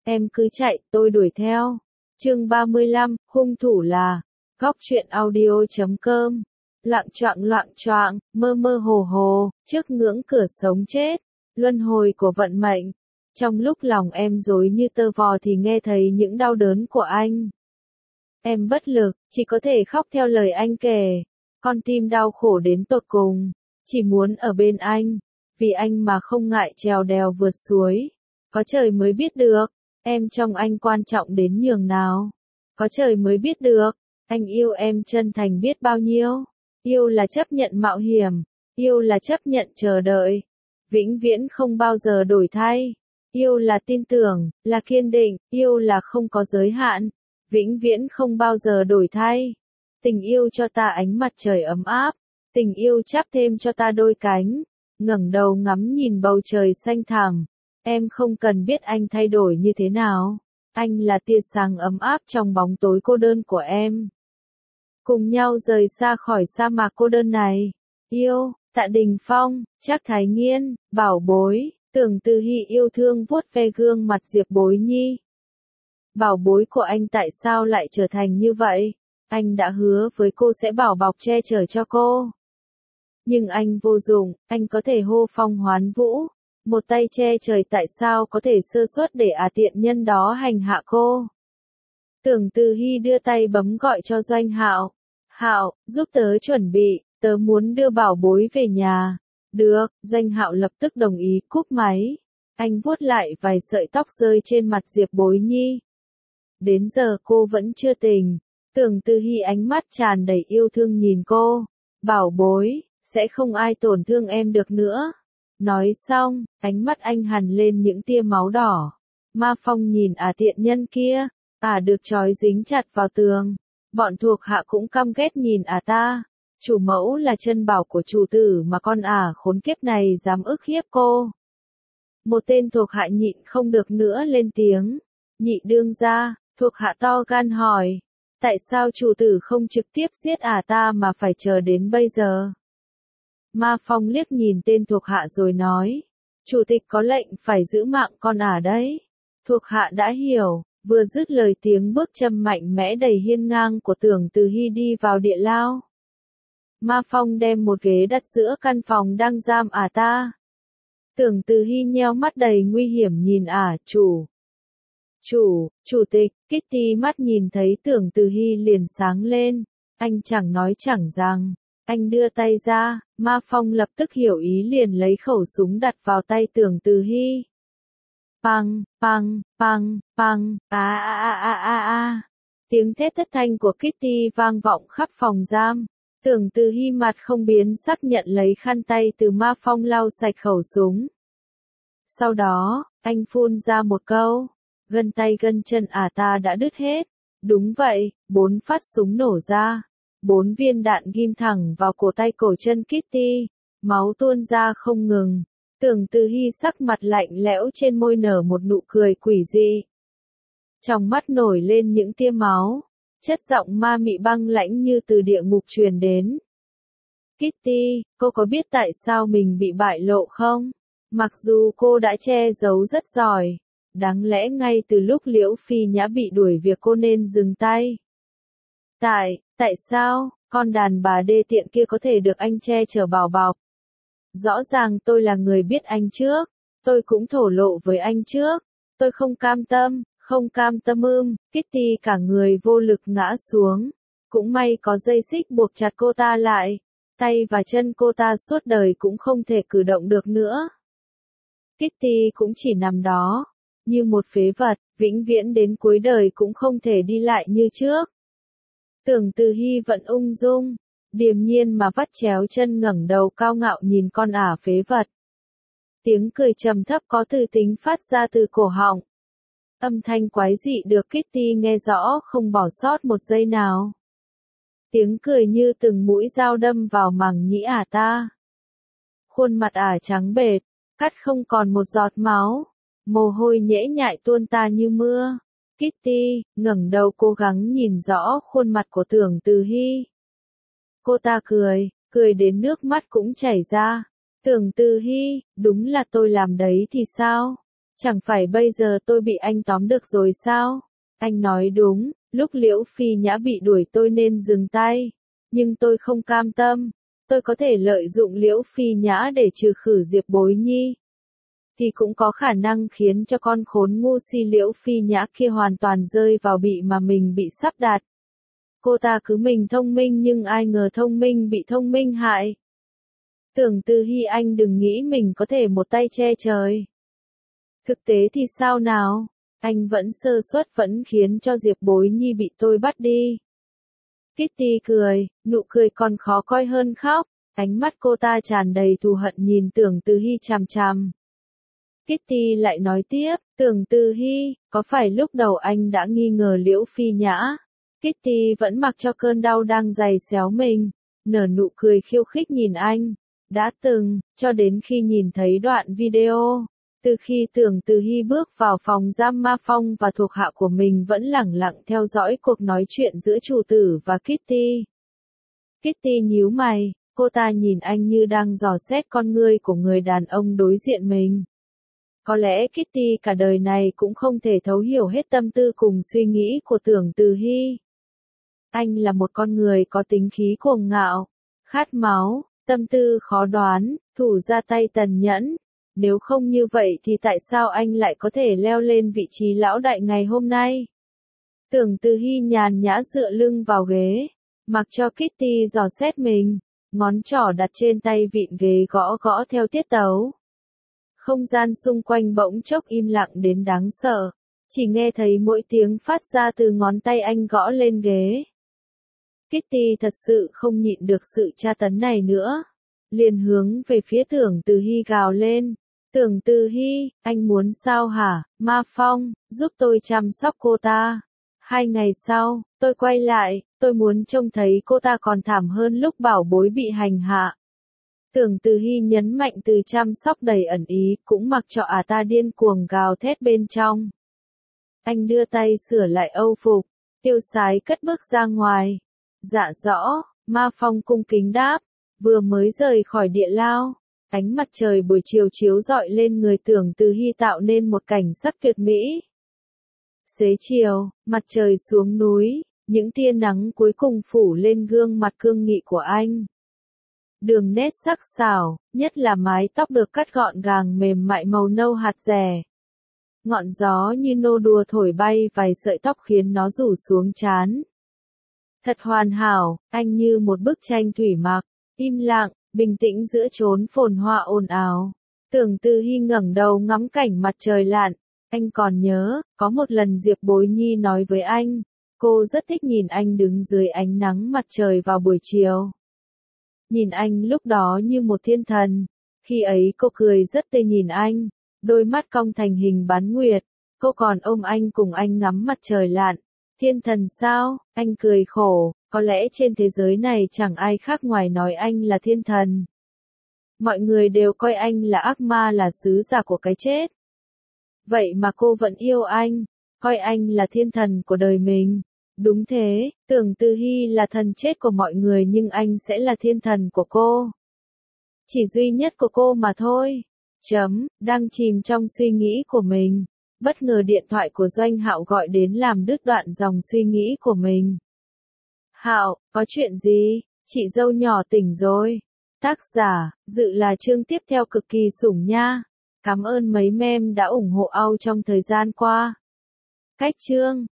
Em cứ chạy, tôi đuổi theo. Chương 35, hung thủ là Góc truyện audio.com. Loạng choạng, mơ mơ hồ hồ, trước ngưỡng cửa sống chết, luân hồi của vận mệnh. Trong lúc lòng em rối như tơ vò thì nghe thấy những đau đớn của anh. Em bất lực, chỉ có thể khóc theo lời anh kể. Con tim đau khổ đến tột cùng, chỉ muốn ở bên anh, vì anh mà không ngại trèo đèo vượt suối. Có trời mới biết được, em trong anh quan trọng đến nhường nào. Có trời mới biết được, anh yêu em chân thành biết bao nhiêu. Yêu là chấp nhận mạo hiểm, yêu là chấp nhận chờ đợi, vĩnh viễn không bao giờ đổi thay. Yêu là tin tưởng, là kiên định, yêu là không có giới hạn, vĩnh viễn không bao giờ đổi thay. Tình yêu cho ta ánh mặt trời ấm áp, tình yêu chắp thêm cho ta đôi cánh, ngẩng đầu ngắm nhìn bầu trời xanh thẳm. Em không cần biết anh thay đổi như thế nào, anh là tia sáng ấm áp trong bóng tối cô đơn của em. Cùng nhau rời xa khỏi sa mạc cô đơn này. Yêu, Tạ Đình Phong, Trác Thái Nghiên, Bảo Bối, Tưởng Từ Hy yêu thương vuốt ve gương mặt Diệp Bối Nhi. Bảo bối của anh tại sao lại trở thành như vậy? Anh đã hứa với cô sẽ bảo bọc che chở cho cô. Nhưng anh vô dụng, anh có thể hô phong hoán vũ. Một tay che trời tại sao có thể sơ suất để tiện nhân đó hành hạ cô? Tưởng Từ Hy đưa tay bấm gọi cho Doanh Hạo. Hạo, giúp tớ chuẩn bị, tớ muốn đưa bảo bối về nhà. Được, Doanh Hạo lập tức đồng ý cúp máy. Anh vuốt lại vài sợi tóc rơi trên mặt Diệp Bối Nhi. Đến giờ cô vẫn chưa tỉnh. Tưởng Từ Hy ánh mắt tràn đầy yêu thương nhìn cô. Bảo bối, sẽ không ai tổn thương em được nữa. Nói xong, ánh mắt anh hằn lên những tia máu đỏ. Ma Phong nhìn tiện nhân kia, được trói dính chặt vào tường. Bọn thuộc hạ cũng căm ghét nhìn ta. Chủ mẫu là chân bảo của chủ tử mà con khốn kiếp này dám ức hiếp cô. Một tên thuộc hạ nhịn không được nữa lên tiếng. Nhị đương gia, thuộc hạ to gan hỏi. Tại sao chủ tử không trực tiếp giết ta mà phải chờ đến bây giờ? Ma Phong liếc nhìn tên thuộc hạ rồi nói. Chủ tịch có lệnh phải giữ mạng con đấy. Thuộc hạ đã hiểu. Vừa dứt lời tiếng bước chân mạnh mẽ đầy hiên ngang của Tưởng Từ Hy đi vào địa lao. Ma Phong đem một ghế đặt giữa căn phòng đang giam ta. Tưởng Từ Hy nheo mắt đầy nguy hiểm nhìn Chủ tịch, Kitty mắt nhìn thấy Tưởng Từ Hy liền sáng lên. Anh chẳng nói chẳng rằng. Anh đưa tay ra, Ma Phong lập tức hiểu ý liền lấy khẩu súng đặt vào tay Tưởng Từ Hy. Păng, păng, păng, păng, tiếng thét thất thanh của Kitty vang vọng khắp phòng giam. Tưởng Từ Hy mặt không biến sắc nhận lấy khăn tay từ Ma Phong lau sạch khẩu súng. Sau đó, anh phun ra một câu. Gân tay gân chân ta đã đứt hết. Đúng vậy, 4 phát súng nổ ra. 4 viên đạn ghim thẳng vào cổ tay cổ chân Kitty. Máu tuôn ra không ngừng. Tưởng Từ Hy sắc mặt lạnh lẽo trên môi nở một nụ cười quỷ dị. Trong mắt nổi lên những tia máu. Chất giọng ma mị băng lãnh như từ địa ngục truyền đến. Kitty, cô có biết tại sao mình bị bại lộ không? Mặc dù cô đã che giấu rất giỏi. Đáng lẽ ngay từ lúc Liễu Phi Nhã bị đuổi việc cô nên dừng tay. Tại sao, con đàn bà đê tiện kia có thể được anh che chở bảo bọc? Rõ ràng tôi là người biết anh trước. Tôi cũng thổ lộ với anh trước. Tôi không cam tâm. Kitty cả người vô lực ngã xuống. Cũng may có dây xích buộc chặt cô ta lại. Tay và chân cô ta suốt đời cũng không thể cử động được nữa. Kitty cũng chỉ nằm đó. Như một phế vật, vĩnh viễn đến cuối đời cũng không thể đi lại như trước. Tưởng Từ Hy vẫn ung dung. Điềm nhiên mà vắt chéo chân ngẩng đầu cao ngạo nhìn con phế vật. Tiếng cười trầm thấp có từ tính phát ra từ cổ họng. Âm thanh quái dị được Kitty nghe rõ không bỏ sót một giây nào. Tiếng cười như từng mũi dao đâm vào màng nhĩ ta. Khuôn mặt trắng bệch, cắt không còn một giọt máu. Mồ hôi nhễ nhại tuôn ta như mưa. Kitty ngẩng đầu cố gắng nhìn rõ khuôn mặt của Tưởng Từ Hy. Cô ta cười đến nước mắt cũng chảy ra. Tưởng Từ Hy, đúng là tôi làm đấy thì sao? Chẳng phải bây giờ tôi bị anh tóm được rồi sao? Anh nói đúng, lúc Liễu Phi Nhã bị đuổi tôi nên dừng tay. Nhưng tôi không cam tâm. Tôi có thể lợi dụng Liễu Phi Nhã để trừ khử Diệp Bối Nhi. Thì cũng có khả năng khiến cho con khốn ngu si Liễu Phi Nhã kia hoàn toàn rơi vào bị mà mình bị sắp đặt. Cô ta cứ mình thông minh nhưng ai ngờ thông minh bị thông minh hại. Tưởng Từ Hy, anh đừng nghĩ mình có thể một tay che trời. Thực tế thì sao nào? Anh vẫn sơ suất vẫn khiến cho Diệp Bối Nhi bị tôi bắt đi. Kitty cười, nụ cười còn khó coi hơn khóc. Ánh mắt cô ta tràn đầy thù hận nhìn Tưởng Từ Hy chằm chằm. Kitty lại nói tiếp, Tưởng Từ Hy, có phải lúc đầu anh đã nghi ngờ Liễu Phi Nhã? Kitty vẫn mặc cho cơn đau đang giày xéo mình, nở nụ cười khiêu khích nhìn anh. Đã từng, cho đến khi nhìn thấy đoạn video. Từ khi Tưởng Từ Hy bước vào phòng giam, Ma Phong và thuộc hạ của mình vẫn lẳng lặng theo dõi cuộc nói chuyện giữa chủ tử và Kitty. Kitty nhíu mày, cô ta nhìn anh như đang dò xét con ngươi của người đàn ông đối diện mình. Có lẽ Kitty cả đời này cũng không thể thấu hiểu hết tâm tư cùng suy nghĩ của Tưởng Từ Hy. Anh là một con người có tính khí cuồng ngạo, khát máu, tâm tư khó đoán, thủ ra tay tàn nhẫn. Nếu không như vậy thì tại sao anh lại có thể leo lên vị trí lão đại ngày hôm nay? Tưởng Từ Hy nhàn nhã dựa lưng vào ghế, mặc cho Kitty dò xét mình, ngón trỏ đặt trên tay vịn ghế gõ gõ theo tiết tấu. Không gian xung quanh bỗng chốc im lặng đến đáng sợ, chỉ nghe thấy mỗi tiếng phát ra từ ngón tay anh gõ lên ghế. Kitty thật sự không nhịn được sự tra tấn này nữa, liền hướng về phía Tưởng Từ Hy gào lên. Tưởng Từ Hy, anh muốn sao hả, Ma Phong, giúp tôi chăm sóc cô ta. 2 ngày sau, tôi quay lại, tôi muốn trông thấy cô ta còn thảm hơn lúc bảo bối bị hành hạ. Tưởng Từ Hy nhấn mạnh từ chăm sóc đầy ẩn ý, cũng mặc cho ta điên cuồng gào thét bên trong. Anh đưa tay sửa lại âu phục, tiêu sái cất bước ra ngoài. Dạ rõ, Ma Phong cung kính đáp, vừa mới rời khỏi địa lao. Ánh mặt trời buổi chiều chiếu rọi lên người Tưởng Từ Hy tạo nên một cảnh sắc tuyệt mỹ. Xế chiều, mặt trời xuống núi, những tia nắng cuối cùng phủ lên gương mặt cương nghị của anh. Đường nét sắc sảo, nhất là mái tóc được cắt gọn gàng mềm mại màu nâu hạt rẻ. Ngọn gió như nô đùa thổi bay vài sợi tóc khiến nó rủ xuống trán. Thật hoàn hảo, anh như một bức tranh thủy mặc, im lặng, bình tĩnh giữa chốn phồn hoa ồn ào. Tưởng Từ Hy ngẩng đầu ngắm cảnh mặt trời lặn. Anh còn nhớ, có một lần Diệp Bối Nhi nói với anh, cô rất thích nhìn anh đứng dưới ánh nắng mặt trời vào buổi chiều. Nhìn anh lúc đó như một thiên thần. Khi ấy cô cười rất tươi nhìn anh, đôi mắt cong thành hình bán nguyệt. Cô còn ôm anh cùng anh ngắm mặt trời lặn. Thiên thần sao? Anh cười khổ, có lẽ trên thế giới này chẳng ai khác ngoài nói anh là thiên thần. Mọi người đều coi anh là ác ma, là sứ giả của cái chết. Vậy mà cô vẫn yêu anh, coi anh là thiên thần của đời mình. Đúng thế, Tưởng Từ Hy là thần chết của mọi người nhưng anh sẽ là thiên thần của cô. Chỉ duy nhất của cô mà thôi. Đang chìm trong suy nghĩ của mình. Bất ngờ điện thoại của Doanh Hạo gọi đến làm đứt đoạn dòng suy nghĩ của mình. Hạo, có chuyện gì? Chị dâu nhỏ tỉnh rồi. Tác giả, dự là chương tiếp theo cực kỳ sủng nha. Cảm ơn mấy mem đã ủng hộ Au trong thời gian qua. Cách chương